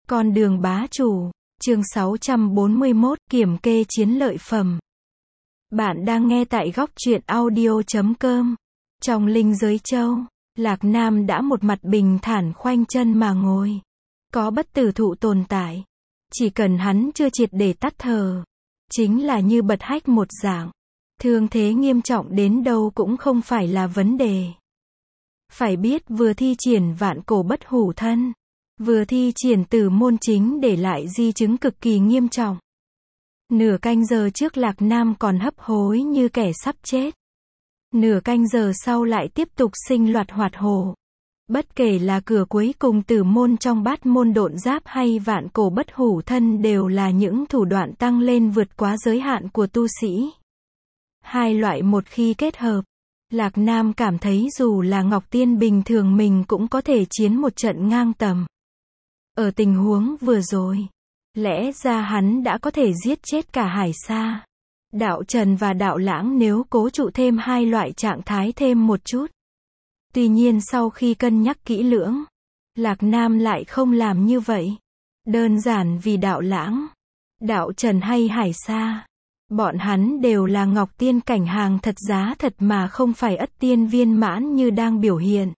Con đường bá chủ, chương 641, kiểm kê chiến lợi phẩm. Bạn đang nghe tại góc truyện audio.com. Trong linh giới châu, Lạc Nam đã một mặt bình thản khoanh chân mà ngồi. Có bất tử thụ tồn tại. Chỉ cần hắn chưa triệt để tắt thở. Chính là như bật hách một dạng. Thương thế nghiêm trọng đến đâu cũng không phải là vấn đề. Phải biết vừa thi triển vạn cổ bất hủ thân. Vừa thi triển tử môn chính để lại di chứng cực kỳ nghiêm trọng. Nửa canh giờ trước Lạc Nam còn hấp hối như kẻ sắp chết. Nửa canh giờ sau lại tiếp tục sinh loạt hoạt hổ. Bất kể là cửa cuối cùng tử môn trong bát môn độn giáp hay vạn cổ bất hủ thân đều là những thủ đoạn tăng lên vượt quá giới hạn của tu sĩ. Hai loại một khi kết hợp, Lạc Nam cảm thấy dù là Ngọc Tiên bình thường mình cũng có thể chiến một trận ngang tầm. Ở tình huống vừa rồi, lẽ ra hắn đã có thể giết chết cả Hải Sa, Đạo Trần và Đạo Lãng nếu cố trụ thêm hai loại trạng thái thêm một chút. Tuy nhiên sau khi cân nhắc kỹ lưỡng, Lạc Nam lại không làm như vậy. Đơn giản vì Đạo Lãng, Đạo Trần hay Hải Sa, bọn hắn đều là Ngọc Tiên cảnh hàng thật giá thật mà không phải ất tiên viên mãn như đang biểu hiện.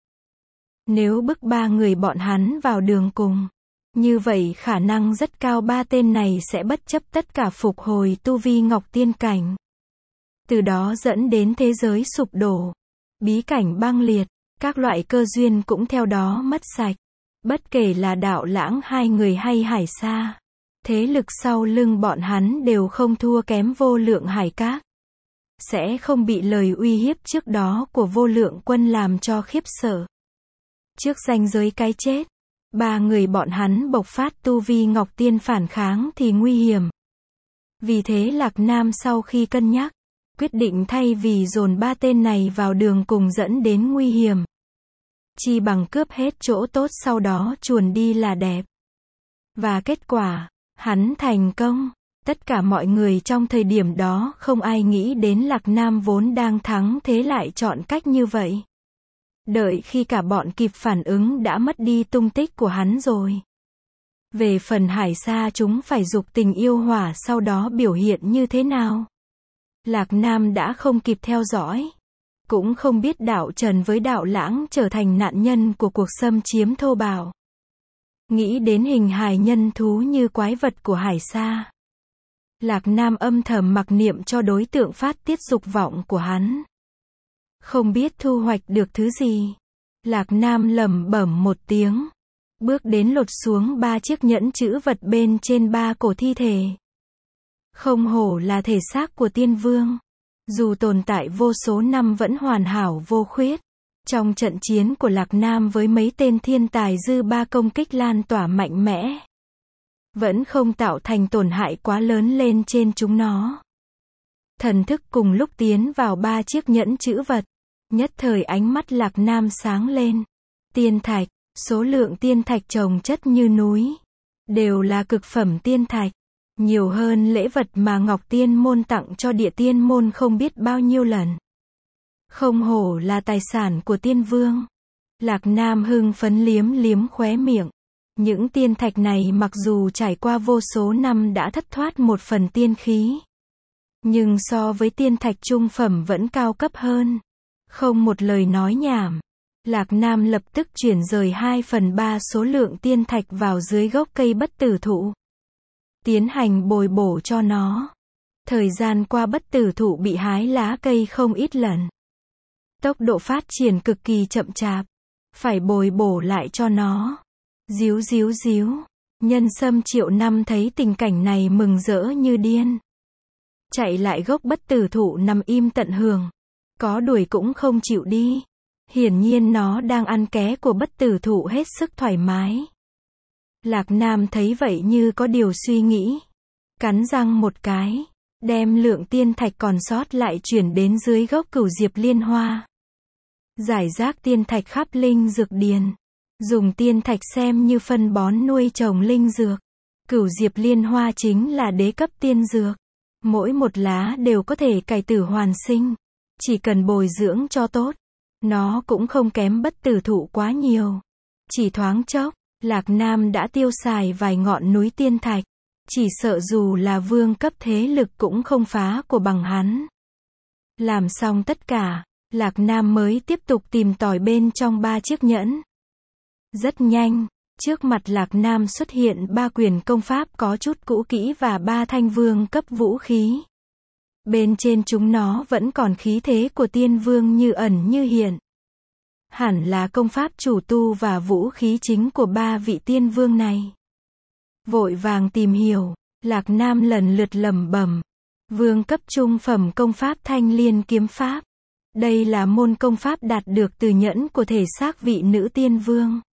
Nếu bức ba người bọn hắn vào đường cùng, như vậy khả năng rất cao ba tên này sẽ bất chấp tất cả phục hồi tu vi Ngọc Tiên cảnh. Từ đó dẫn đến thế giới sụp đổ, bí cảnh băng liệt, các loại cơ duyên cũng theo đó mất sạch. Bất kể là Đạo Lãng hai người hay Hải Sa, thế lực sau lưng bọn hắn đều không thua kém Vô Lượng Hải Các. Sẽ không bị lời uy hiếp trước đó của Vô Lượng Quân làm cho khiếp sợ. Trước ranh giới cái chết, ba người bọn hắn bộc phát tu vi Ngọc Tiên phản kháng thì nguy hiểm. Vì thế Lạc Nam sau khi cân nhắc, quyết định thay vì dồn ba tên này vào đường cùng dẫn đến nguy hiểm, chi bằng cướp hết chỗ tốt sau đó chuồn đi là đẹp. Và kết quả, hắn thành công. Tất cả mọi người trong thời điểm đó không ai nghĩ đến Lạc Nam vốn đang thắng thế lại chọn cách như vậy. Đợi khi cả bọn kịp phản ứng đã mất đi tung tích của hắn rồi. Về phần Hải Sa chúng phải dục tình yêu hỏa sau đó biểu hiện như thế nào, Lạc Nam đã không kịp theo dõi. Cũng không biết Đạo Trần với Đạo Lãng trở thành nạn nhân của cuộc xâm chiếm thô bạo. Nghĩ đến hình hài nhân thú như quái vật của Hải Sa, Lạc Nam âm thầm mặc niệm cho đối tượng phát tiết dục vọng của hắn. Không biết thu hoạch được thứ gì, Lạc Nam lẩm bẩm một tiếng, bước đến lột xuống ba chiếc nhẫn chữ vật bên trên ba cổ thi thể. Không hổ là thể xác của tiên vương, dù tồn tại vô số năm vẫn hoàn hảo vô khuyết. Trong trận chiến của Lạc Nam với mấy tên thiên tài dư ba công kích lan tỏa mạnh mẽ, vẫn không tạo thành tổn hại quá lớn lên trên chúng nó. Thần thức cùng lúc tiến vào ba chiếc nhẫn chữ vật, nhất thời ánh mắt Lạc Nam sáng lên. Tiên thạch, số lượng tiên thạch chồng chất như núi, đều là cực phẩm tiên thạch, nhiều hơn lễ vật mà Ngọc Tiên môn tặng cho Địa Tiên môn không biết bao nhiêu lần. Không hổ là tài sản của tiên vương. Lạc Nam hưng phấn liếm liếm khóe miệng. Những tiên thạch này mặc dù trải qua vô số năm đã thất thoát một phần tiên khí, nhưng so với tiên thạch trung phẩm vẫn cao cấp hơn. Không một lời nói nhảm, Lạc Nam lập tức chuyển rời 2/3 số lượng tiên thạch vào dưới gốc cây bất tử thụ, tiến hành bồi bổ cho nó. Thời gian qua bất tử thụ bị hái lá cây không ít lần, tốc độ phát triển cực kỳ chậm chạp, phải bồi bổ lại cho nó. Díu díu díu, Nhân Sâm Triệu Năm thấy tình cảnh này mừng rỡ như điên. Chạy lại gốc bất tử thụ nằm im tận hưởng, có đuổi cũng không chịu đi. Hiển nhiên nó đang ăn ké của bất tử thụ hết sức thoải mái. Lạc Nam thấy vậy như có điều suy nghĩ, cắn răng một cái, đem lượng tiên thạch còn sót lại chuyển đến dưới gốc Cửu Diệp Liên Hoa. Giải rác tiên thạch khắp linh dược điền, dùng tiên thạch xem như phân bón nuôi trồng linh dược. Cửu Diệp Liên Hoa chính là đế cấp tiên dược, mỗi một lá đều có thể cải tử hoàn sinh, chỉ cần bồi dưỡng cho tốt, nó cũng không kém bất tử thụ quá nhiều. Chỉ thoáng chốc, Lạc Nam đã tiêu xài vài ngọn núi tiên thạch. Chỉ sợ dù là vương cấp thế lực cũng không phá của bằng hắn. Làm xong tất cả, Lạc Nam mới tiếp tục tìm tòi bên trong 3 chiếc nhẫn. Rất nhanh, trước mặt Lạc Nam xuất hiện 3 quyển công pháp có chút cũ kỹ và 3 thanh vương cấp vũ khí. Bên trên chúng nó vẫn còn khí thế của tiên vương như ẩn như hiện. Hẳn là công pháp chủ tu và vũ khí chính của 3 vị tiên vương này. Vội vàng tìm hiểu, Lạc Nam lần lượt lẩm bẩm. Vương cấp trung phẩm công pháp Thanh Liên kiếm pháp. Đây là môn công pháp đạt được từ nhẫn của thể xác vị nữ tiên vương.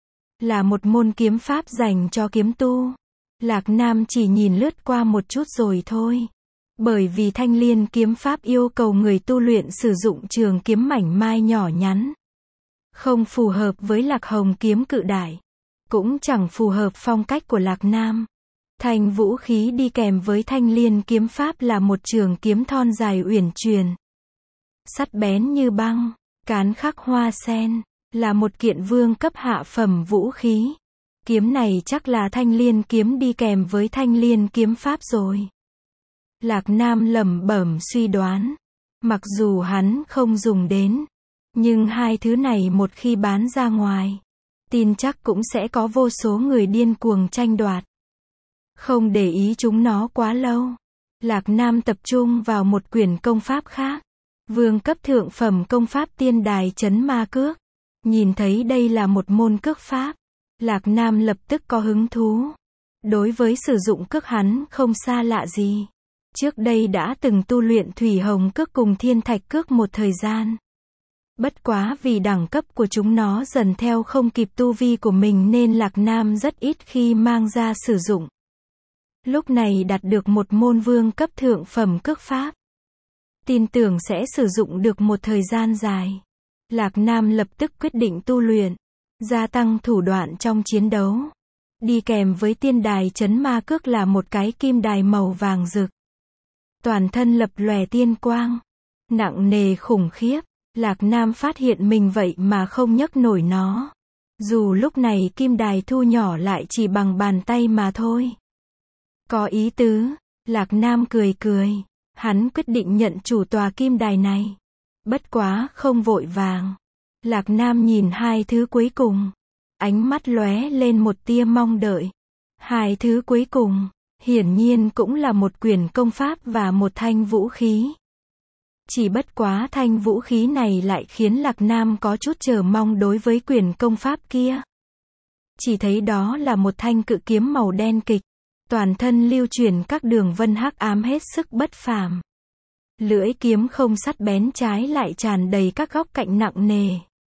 Là một môn kiếm pháp dành cho kiếm tu. Lạc Nam chỉ nhìn lướt qua một chút rồi thôi. Bởi vì Thanh Liên kiếm pháp yêu cầu người tu luyện sử dụng trường kiếm mảnh mai nhỏ nhắn. Không phù hợp với Lạc Hồng kiếm cự đại. Cũng chẳng phù hợp phong cách của Lạc Nam. Thanh vũ khí đi kèm với Thanh Liên kiếm pháp là một trường kiếm thon dài uyển chuyển. Sắt bén như băng, cán khắc hoa sen, là một kiện vương cấp hạ phẩm vũ khí. Kiếm này chắc là Thanh Liên kiếm đi kèm với Thanh Liên kiếm pháp rồi. Lạc Nam lẩm bẩm suy đoán. Mặc dù hắn không dùng đến, nhưng hai thứ này một khi bán ra ngoài, tin chắc cũng sẽ có vô số người điên cuồng tranh đoạt. Không để ý chúng nó quá lâu, Lạc Nam tập trung vào một quyển công pháp khác. Vương cấp thượng phẩm công pháp Tiên Đài Chấn Ma Cước. Nhìn thấy đây là một môn cước pháp, Lạc Nam lập tức có hứng thú. Đối với sử dụng cước hắn không xa lạ gì. Trước đây đã từng tu luyện Thủy Hồng cước cùng Thiên Thạch cước một thời gian. Bất quá vì đẳng cấp của chúng nó dần theo không kịp tu vi của mình nên Lạc Nam rất ít khi mang ra sử dụng. Lúc này đạt được một môn vương cấp thượng phẩm cước pháp. Tin tưởng sẽ sử dụng được một thời gian dài. Lạc Nam lập tức quyết định tu luyện, gia tăng thủ đoạn trong chiến đấu. Đi kèm với Tiên Đài Chấn Ma Cước là một cái kim đài màu vàng rực. Toàn thân lập lòe tiên quang, nặng nề khủng khiếp. Lạc Nam phát hiện mình vậy mà không nhấc nổi nó. Dù lúc này kim đài thu nhỏ lại chỉ bằng bàn tay mà thôi. Có ý tứ, Lạc Nam cười cười. Hắn quyết định nhận chủ tòa kim đài này. Bất quá không vội vàng. Lạc Nam nhìn hai thứ cuối cùng. Ánh mắt lóe lên một tia mong đợi. Hai thứ cuối cùng, hiển nhiên cũng là một quyển công pháp và một thanh vũ khí. Chỉ bất quá thanh vũ khí này lại khiến Lạc Nam có chút chờ mong đối với quyển công pháp kia. Chỉ thấy đó là một thanh cự kiếm màu đen kịch. Toàn thân lưu chuyển các đường vân hắc ám hết sức bất phàm. Lưỡi kiếm không sắt bén trái lại tràn đầy các góc cạnh nặng nề.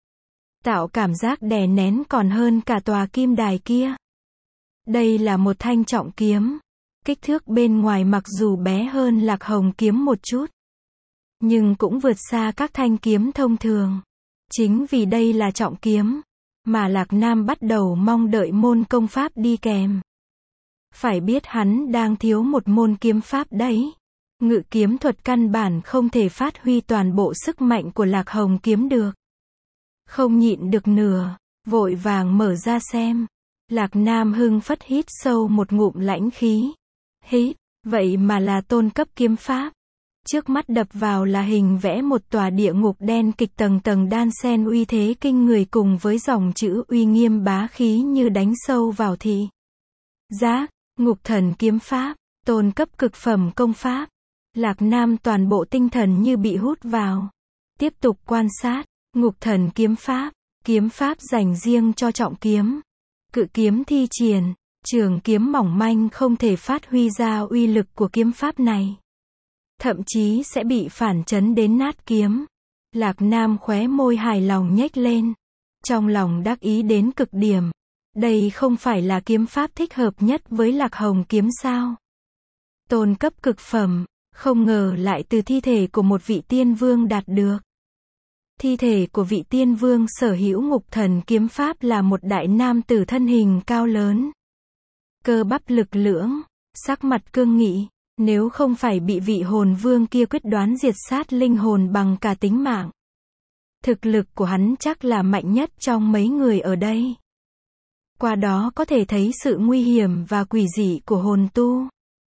Tạo cảm giác đè nén còn hơn cả tòa kim đài kia. Đây là một thanh trọng kiếm. Kích thước bên ngoài mặc dù bé hơn Lạc Hồng kiếm một chút, nhưng cũng vượt xa các thanh kiếm thông thường. Chính vì đây là trọng kiếm, mà Lạc Nam bắt đầu mong đợi môn công pháp đi kèm. Phải biết hắn đang thiếu một môn kiếm pháp đấy. Ngự kiếm thuật căn bản không thể phát huy toàn bộ sức mạnh của Lạc Hồng kiếm được. Không nhịn được nửa, vội vàng mở ra xem. Lạc Nam hưng phất hít sâu một ngụm lãnh khí. Hít, vậy mà là tôn cấp kiếm pháp. Trước mắt đập vào là hình vẽ một tòa địa ngục đen kịch tầng tầng đan xen uy thế kinh người cùng với dòng chữ uy nghiêm bá khí như đánh sâu vào thị giác. Ngục thần kiếm pháp, tôn cấp cực phẩm công pháp. Lạc Nam toàn bộ tinh thần như bị hút vào. Tiếp tục quan sát, ngục thần kiếm pháp dành riêng cho trọng kiếm. Cự kiếm thi triển, trường kiếm mỏng manh không thể phát huy ra uy lực của kiếm pháp này. Thậm chí sẽ bị phản chấn đến nát kiếm. Lạc Nam khóe môi hài lòng nhếch lên. Trong lòng đắc ý đến cực điểm. Đây không phải là kiếm pháp thích hợp nhất với Lạc Hồng kiếm sao? Tôn cấp cực phẩm, không ngờ lại từ thi thể của một vị tiên vương đạt được. Thi thể của vị tiên vương sở hữu ngục thần kiếm pháp là một đại nam tử thân hình cao lớn. Cơ bắp lực lưỡng, sắc mặt cương nghị, nếu không phải bị vị hồn vương kia quyết đoán diệt sát linh hồn bằng cả tính mạng. Thực lực của hắn chắc là mạnh nhất trong mấy người ở đây. qua đó có thể thấy sự nguy hiểm và quỷ dị của hồn tu.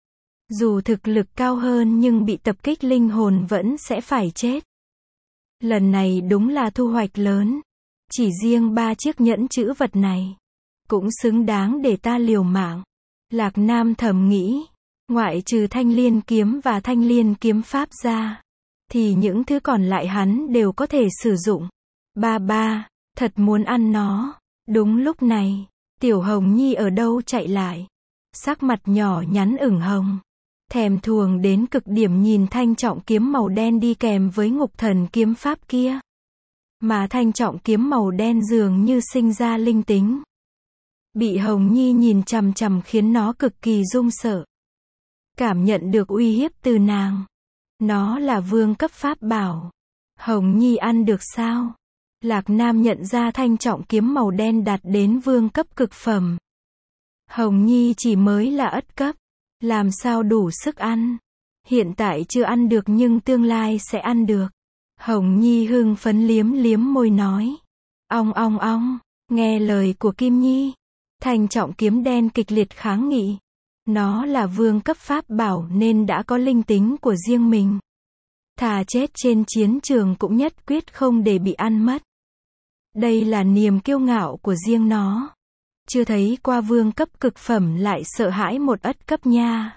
Dù thực lực cao hơn nhưng bị tập kích linh hồn vẫn sẽ phải chết. Lần này đúng là thu hoạch lớn. Chỉ riêng 3 chiếc nhẫn chữ vật này cũng xứng đáng để ta liều mạng. Lạc Nam thầm nghĩ, ngoại trừ thanh liên kiếm và thanh liên kiếm pháp ra, thì những thứ còn lại hắn đều có thể sử dụng. Ba, thật muốn ăn nó. Đúng lúc này, Tiểu Hồng Nhi ở đâu chạy lại. Sắc mặt nhỏ nhắn ửng hồng. Thèm thuồng đến cực điểm nhìn thanh trọng kiếm màu đen đi kèm với ngục thần kiếm pháp kia. Mà thanh trọng kiếm màu đen dường như sinh ra linh tính. Bị Hồng Nhi nhìn chằm chằm khiến nó cực kỳ run sợ. Cảm nhận được uy hiếp từ nàng. Nó là vương cấp pháp bảo. Hồng Nhi ăn được sao? Lạc Nam nhận ra thanh trọng kiếm màu đen đạt đến vương cấp cực phẩm. Hồng Nhi chỉ mới là ất cấp. Làm sao đủ sức ăn? Hiện tại chưa ăn được nhưng tương lai sẽ ăn được. Hồng Nhi hưng phấn liếm liếm môi nói. Ong ong ong, nghe lời của Kim Nhi. Thanh trọng kiếm đen kịch liệt kháng nghị. Nó là vương cấp pháp bảo nên đã có linh tính của riêng mình. Thà chết trên chiến trường cũng nhất quyết không để bị ăn mất. Đây là niềm kiêu ngạo của riêng nó. Chưa thấy qua vương cấp cực phẩm lại sợ hãi một ất cấp nha.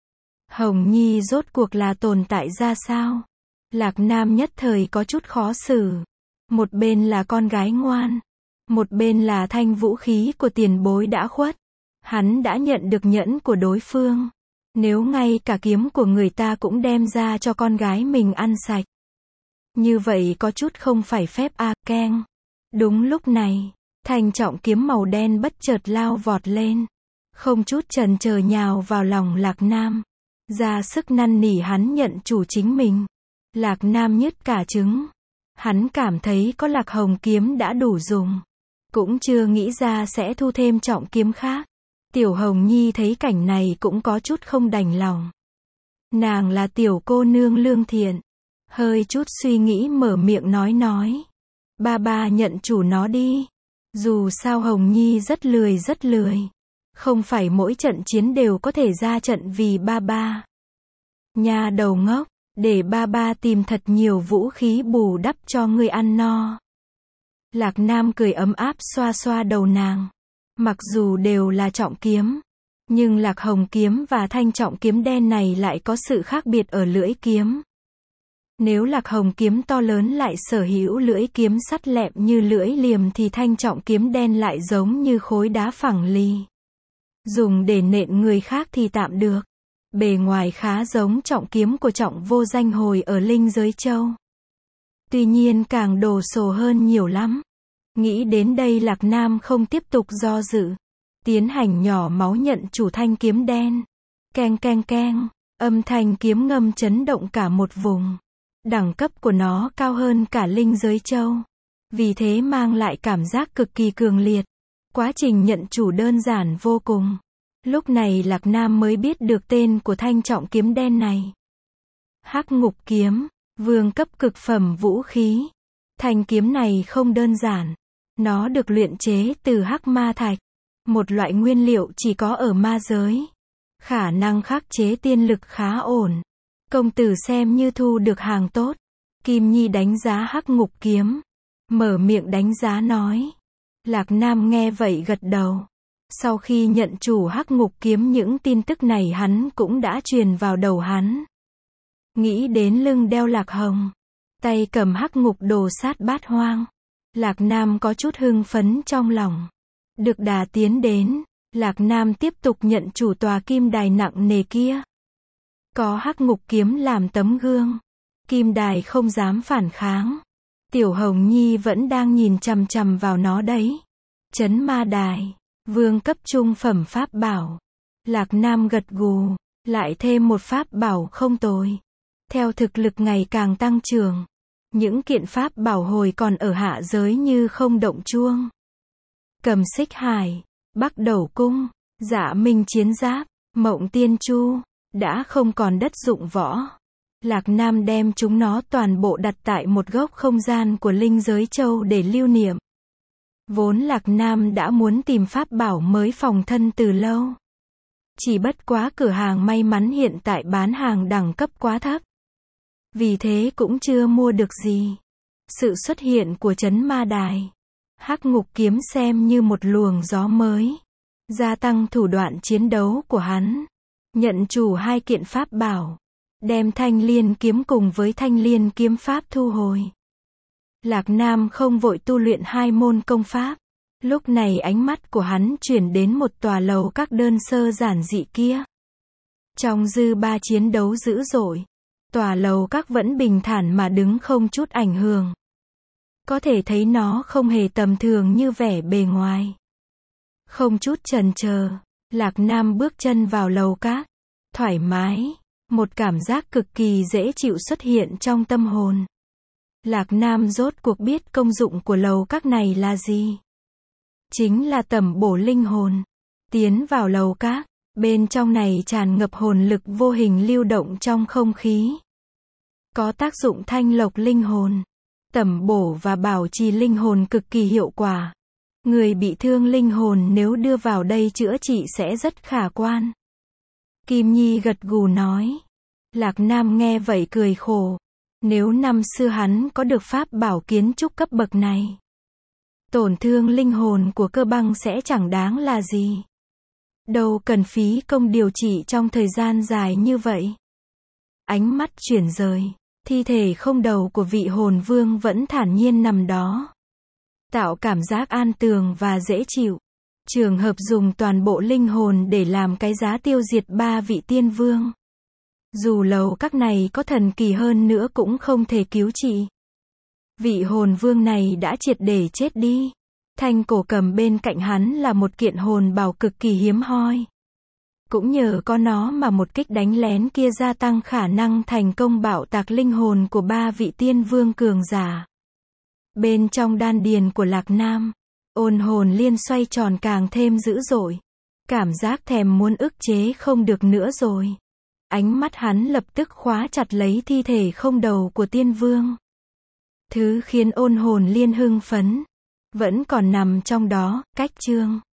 Hồng Nhi rốt cuộc là tồn tại ra sao? Lạc Nam nhất thời có chút khó xử. Một bên là con gái ngoan. Một bên là thanh vũ khí của tiền bối đã khuất. Hắn đã nhận được nhẫn của đối phương. Nếu ngay cả kiếm của người ta cũng đem ra cho con gái mình ăn sạch. Như vậy có chút không phải phép keng. Đúng lúc này, thanh trọng kiếm màu đen bất chợt lao vọt lên. Không chút chần chờ nhào vào lòng Lạc Nam. Ra sức năn nỉ hắn nhận chủ chính mình. Lạc Nam nhứt cả trứng. Hắn cảm thấy có Lạc Hồng kiếm đã đủ dùng. Cũng chưa nghĩ ra sẽ thu thêm trọng kiếm khác. Tiểu Hồng Nhi thấy cảnh này cũng có chút không đành lòng. Nàng là tiểu cô nương lương thiện. Hơi chút suy nghĩ mở miệng nói. Ba nhận chủ nó đi. Dù sao Hồng Nhi rất lười. Không phải mỗi trận chiến đều có thể ra trận vì ba. Nha đầu ngốc, để ba tìm thật nhiều vũ khí bù đắp cho ngươi ăn no. Lạc Nam cười ấm áp xoa xoa đầu nàng. Mặc dù đều là trọng kiếm, nhưng Lạc Hồng kiếm và thanh trọng kiếm đen này lại có sự khác biệt ở lưỡi kiếm. Nếu Lạc Hồng kiếm to lớn lại sở hữu lưỡi kiếm sắt lẹm như lưỡi liềm thì thanh trọng kiếm đen lại giống như khối đá phẳng lì. Dùng để nện người khác thì tạm được. Bề ngoài khá giống trọng kiếm của Trọng Vô Danh hồi ở Linh Giới Châu. Tuy nhiên càng đồ sộ hơn nhiều lắm. Nghĩ đến đây Lạc Nam không tiếp tục do dự. Tiến hành nhỏ máu nhận chủ thanh kiếm đen. Keng keng keng, âm thanh kiếm ngâm chấn động cả một vùng. Đẳng cấp của nó cao hơn cả Linh Giới Châu. Vì thế mang lại cảm giác cực kỳ cường liệt. Quá trình nhận chủ đơn giản vô cùng. Lúc này Lạc Nam mới biết được tên của thanh trọng kiếm đen này. Hắc Ngục kiếm, vương cấp cực phẩm vũ khí. Thanh kiếm này không đơn giản. Nó được luyện chế từ hắc ma thạch. Một loại nguyên liệu chỉ có ở ma giới. Khả năng khắc chế tiên lực khá ổn. Công tử xem như thu được hàng tốt. Kim Nhi đánh giá Hắc Ngục kiếm. Mở miệng đánh giá nói. Lạc Nam nghe vậy gật đầu. Sau khi nhận chủ Hắc Ngục kiếm những tin tức này hắn cũng đã truyền vào đầu hắn. Nghĩ đến lưng đeo Lạc Hồng. Tay cầm Hắc Ngục đồ sát bát hoang. Lạc Nam có chút hưng phấn trong lòng. Được đà tiến đến, Lạc Nam tiếp tục nhận chủ tòa kim đài nặng nề kia. Có Hắc Ngục kiếm làm tấm gương. Kim đài không dám phản kháng. Tiểu Hồng Nhi vẫn đang nhìn chằm chằm vào nó đấy. Chấn ma đài, vương cấp trung phẩm pháp bảo. Lạc Nam gật gù, lại thêm một pháp bảo không tồi. Theo thực lực ngày càng tăng trưởng, những kiện pháp bảo hồi còn ở hạ giới như không động chuông, Cầm Xích Hải, Bắc Đầu Cung, Dạ Minh chiến giáp, Mộng Tiên Chu, đã không còn đất dụng võ. Lạc Nam đem chúng nó toàn bộ đặt tại một góc không gian của Linh Giới Châu để lưu niệm. Vốn Lạc Nam đã muốn tìm pháp bảo mới phòng thân từ lâu. Chỉ bất quá cửa hàng may mắn hiện tại bán hàng đẳng cấp quá thấp. Vì thế cũng chưa mua được gì. Sự xuất hiện của Trấn Ma Đài, Hắc Ngục Kiếm xem như một luồng gió mới, gia tăng thủ đoạn chiến đấu của hắn. Nhận chủ 2 kiện pháp bảo, đem Thanh Liên kiếm cùng với Thanh Liên kiếm pháp thu hồi. Lạc Nam không vội tu luyện 2 môn công pháp. Lúc này ánh mắt của hắn chuyển đến một tòa lầu các đơn sơ giản dị kia. Trong dư ba chiến đấu dữ dội, tòa lầu các vẫn bình thản mà đứng không chút ảnh hưởng. Có thể thấy nó không hề tầm thường như vẻ bề ngoài. Không chút chần chờ, Lạc Nam bước chân vào lầu các. Thoải mái, một cảm giác cực kỳ dễ chịu xuất hiện trong tâm hồn. Lạc Nam rốt cuộc biết công dụng của lầu các này là gì. Chính là tẩm bổ linh hồn. Tiến vào lầu các, bên trong này tràn ngập hồn lực vô hình lưu động trong không khí. Có tác dụng thanh lọc linh hồn, tẩm bổ và bảo trì linh hồn cực kỳ hiệu quả. Người bị thương linh hồn nếu đưa vào đây chữa trị sẽ rất khả quan. Kim Nhi gật gù nói. Lạc Nam nghe vậy cười khổ. Nếu năm xưa hắn có được pháp bảo kiến trúc cấp bậc này, tổn thương linh hồn của Cơ Băng sẽ chẳng đáng là gì. Đâu cần phí công điều trị trong thời gian dài như vậy. Ánh mắt chuyển rời, thi thể không đầu của vị hồn vương vẫn thản nhiên nằm đó, tạo cảm giác an tường và dễ chịu. Trường hợp dùng toàn bộ linh hồn để làm cái giá tiêu diệt 3 vị tiên vương. Dù lầu các này có thần kỳ hơn nữa cũng không thể cứu trị. Vị hồn vương này đã triệt để chết đi. Thanh cổ cầm bên cạnh hắn là một kiện hồn bào cực kỳ hiếm hoi. Cũng nhờ có nó mà một kích đánh lén kia gia tăng khả năng thành công bạo tạc linh hồn của 3 vị tiên vương cường giả. Bên trong đan điền của Lạc Nam, ôn hồn liên xoay tròn càng thêm dữ dội. Cảm giác thèm muốn ức chế không được nữa rồi. Ánh mắt hắn lập tức khóa chặt lấy thi thể không đầu của tiên vương. Thứ khiến ôn hồn liên hưng phấn vẫn còn nằm trong đó. Cách chương